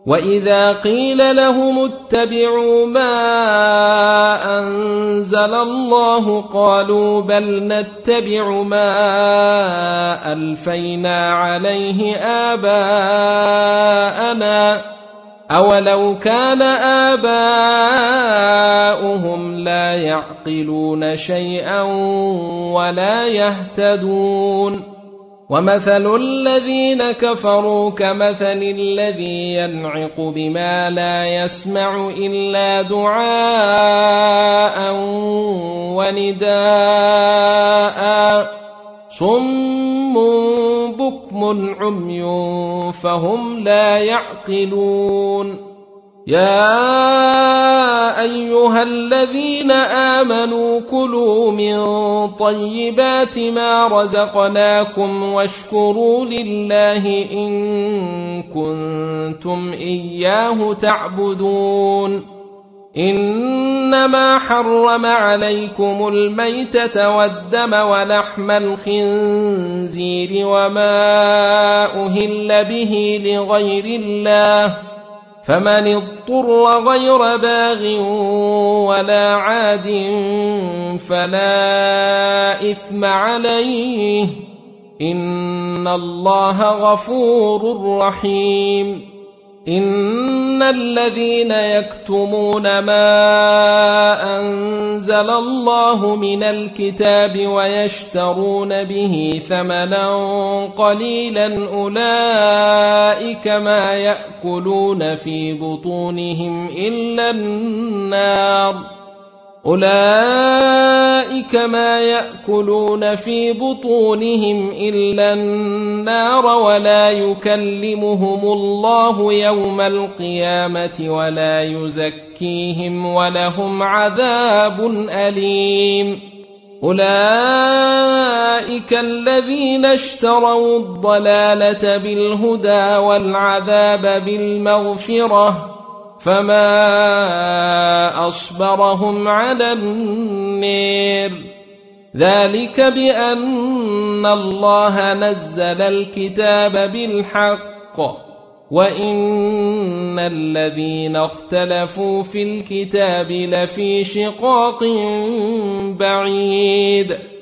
وإذا قيل لهم اتبعوا ما أنزل الله قالوا بل نتبع ما ألفينا عليه آباءنا أولو كان آباؤهم لا يعقلون شيئا ولا يهتدون ومثل الذين كفروا كمثل الذي ينعق بما لا يسمع إلا دعاء ونداء صم بكم عمي فهم لا يعقلون يا أيها الذين آمنوا كلوا من طيبات ما رزقناكم واشكروا لله إن كنتم إياه تعبدون إنما حرم عليكم الميتة والدم ولحم الخنزير وما أهل به لغير الله فمن اضطر غير باغ ولا عاد فلا إثم عليه إن الله غفور رحيم إن الذين يكتمون ما أنزل الله من الكتاب ويشترون به ثمنا قليلا أولئك ما يأكلون في بطونهم إلا النار ولا يكلمهم الله يوم القيامة ولا يزكيهم ولهم عذاب أليم أولئك الذين اشتروا الضلالة بالهدى والعذاب بالمغفرة فما أصبرهم على النار ذلك بأن الله نزل الكتاب بالحق وإن الذين اختلفوا في الكتاب لفي شقاق بعيد